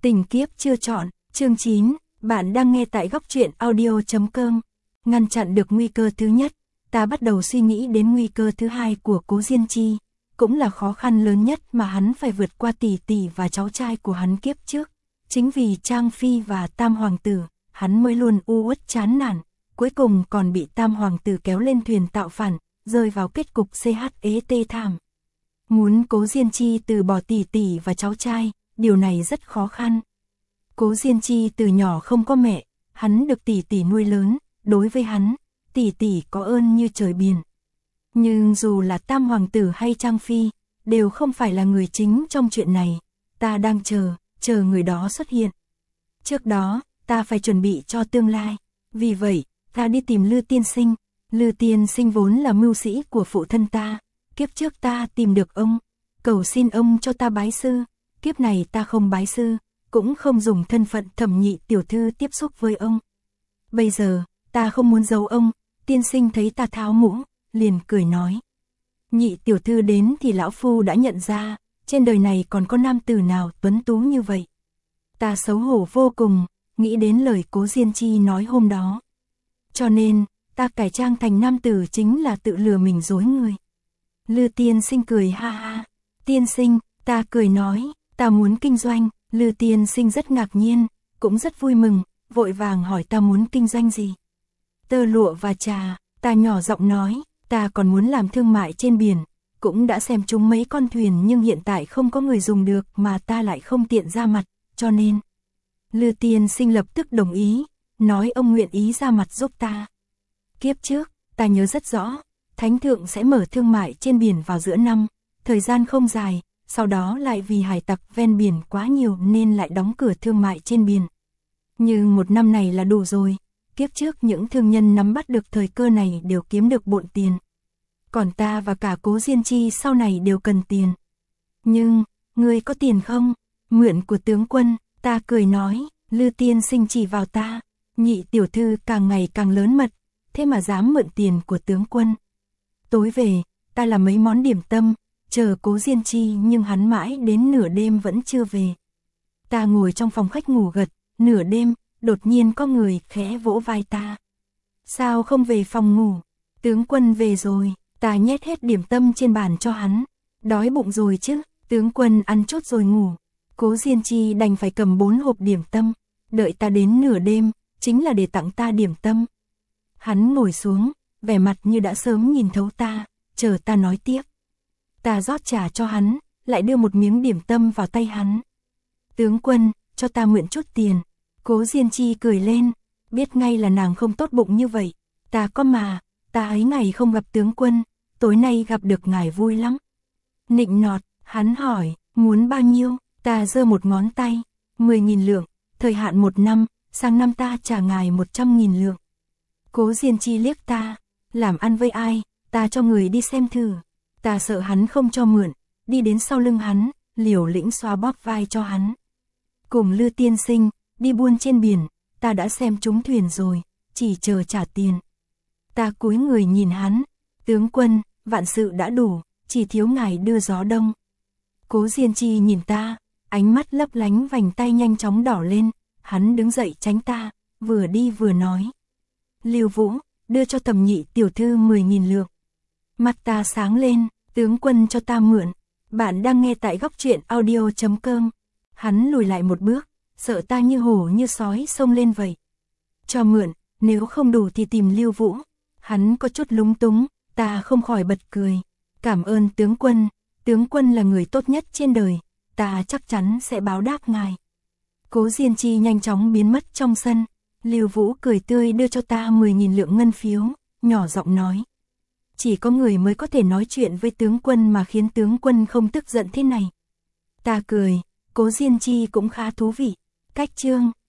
Tình kiếp chưa chọn, chương 9, bạn đang nghe tại góc truyện audio.com. Ngăn chặn được nguy cơ thứ nhất, ta bắt đầu suy nghĩ đến nguy cơ thứ hai của Cố Diên Chi, cũng là khó khăn lớn nhất mà hắn phải vượt qua tỷ tỷ và cháu trai của hắn kiếp trước. Chính vì Trang Phi và Tam Hoàng tử, hắn mới luôn u uất chán nản, cuối cùng còn bị Tam Hoàng tử kéo lên thuyền tạo phản, rơi vào kết cục tê thảm. Muốn Cố Diên Chi từ bỏ tỷ tỷ và cháu trai, điều này rất khó khăn. Cố Diên Chi từ nhỏ không có mẹ, hắn được tỷ tỷ nuôi lớn, đối với hắn, tỷ tỷ có ơn như trời biển. Nhưng dù là Tam Hoàng tử hay Trang Phi, đều không phải là người chính trong chuyện này, ta đang chờ người đó xuất hiện. Trước đó, ta phải chuẩn bị cho tương lai, vì vậy, ta đi tìm Lư Tiên Sinh. Lư Tiên Sinh vốn là mưu sĩ của phụ thân ta, kiếp trước ta tìm được ông, cầu xin ông cho ta bái sư, kiếp này ta không bái sư, cũng không dùng thân phận Thẩm Nhị tiểu thư tiếp xúc với ông. Bây giờ, ta không muốn giấu ông. Tiên Sinh thấy ta tháo mũ, liền cười nói: Nhị tiểu thư đến thì lão phu đã nhận ra, trên đời này còn có nam tử nào tuấn tú như vậy. Ta xấu hổ vô cùng, nghĩ đến lời Cố Diên Chi nói hôm đó. Cho nên, ta cải trang thành nam tử chính là tự lừa mình dối người. Lư Tiên Sinh cười ha ha. Tiên Sinh, ta cười nói, ta muốn kinh doanh. Lư Tiên Sinh rất ngạc nhiên, cũng rất vui mừng, vội vàng hỏi ta muốn kinh doanh gì. Tơ lụa và trà, ta nhỏ giọng nói, ta còn muốn làm thương mại trên biển, cũng đã xem chúng mấy con thuyền nhưng hiện tại không có người dùng được mà ta lại không tiện ra mặt, cho nên. Lư Tiên Sinh lập tức đồng ý, nói ông nguyện ý ra mặt giúp ta. Kiếp trước, ta nhớ rất rõ, Thánh Thượng sẽ mở thương mại trên biển vào giữa năm, thời gian không dài, sau đó lại vì hải tặc ven biển quá nhiều nên lại đóng cửa thương mại trên biển. Nhưng một năm này là đủ rồi, kiếp trước những thương nhân nắm bắt được thời cơ này đều kiếm được bộn tiền. Còn ta và cả Cố Diên Chi sau này đều cần tiền. Nhưng, ngươi có tiền không? Mượn của tướng quân, ta cười nói. Lư Tiên Sinh chỉ vào ta, Nhị tiểu thư càng ngày càng lớn mật, thế mà dám mượn tiền của tướng quân. Tối về, ta làm mấy món điểm tâm, chờ Cố Diên Chi nhưng hắn mãi đến nửa đêm vẫn chưa về. Ta ngồi trong phòng khách ngủ gật, nửa đêm, đột nhiên có người khẽ vỗ vai ta. Sao không về phòng ngủ? Tướng quân về rồi, ta nhét hết điểm tâm trên bàn cho hắn. Đói bụng rồi chứ, tướng quân ăn chút rồi ngủ. Cố Diên Chi đành phải cầm 4 hộp điểm tâm, đợi ta đến nửa đêm, chính là để tặng ta điểm tâm. Hắn ngồi xuống, vẻ mặt như đã sớm nhìn thấu ta, chờ ta nói tiếp. Ta rót trà cho hắn, lại đưa một miếng điểm tâm vào tay hắn. Tướng quân, cho ta mượn chút tiền. Cố Diên Chi cười lên, biết ngay là nàng không tốt bụng như vậy. Ta có mà, ta ấy ngày không gặp tướng quân, tối nay gặp được ngài vui lắm. Nịnh nọt, hắn hỏi, muốn bao nhiêu? Ta giơ một ngón tay, 10.000 lượng, thời hạn 1 năm, sang năm ta trả ngài 100.000 lượng. Cố Diên Chi liếc ta, làm ăn với ai, ta cho người đi xem thử. Ta sợ hắn không cho mượn, đi đến sau lưng hắn, liều lĩnh xoa bóp vai cho hắn. Cùng Lư Tiên Sinh, đi buôn trên biển, ta đã xem trúng thuyền rồi, chỉ chờ trả tiền. Ta cúi người nhìn hắn, tướng quân, vạn sự đã đủ, chỉ thiếu ngài đưa gió đông. Cố Diên Chi nhìn ta, ánh mắt lấp lánh, vành tay nhanh chóng đỏ lên, hắn đứng dậy tránh ta, vừa đi vừa nói. Lưu Vũ, đưa cho Thẩm Nhị tiểu thư 10.000 lượng. Mắt ta sáng lên, tướng quân cho ta mượn. Bạn đang nghe tại góc truyện audio.com. Hắn lùi lại một bước, sợ ta như hổ như sói xông lên vậy. Cho mượn, nếu không đủ thì tìm Lưu Vũ. Hắn có chút lúng túng, ta không khỏi bật cười. Cảm ơn tướng quân là người tốt nhất trên đời, ta chắc chắn sẽ báo đáp ngài. Cố Diên Chi nhanh chóng biến mất trong sân. Lưu Vũ cười tươi đưa cho ta 10.000 lượng ngân phiếu, nhỏ giọng nói. Chỉ có người mới có thể nói chuyện với tướng quân mà khiến tướng quân không tức giận thế này. Ta cười, Cố Diên Chi cũng khá thú vị. Cách chương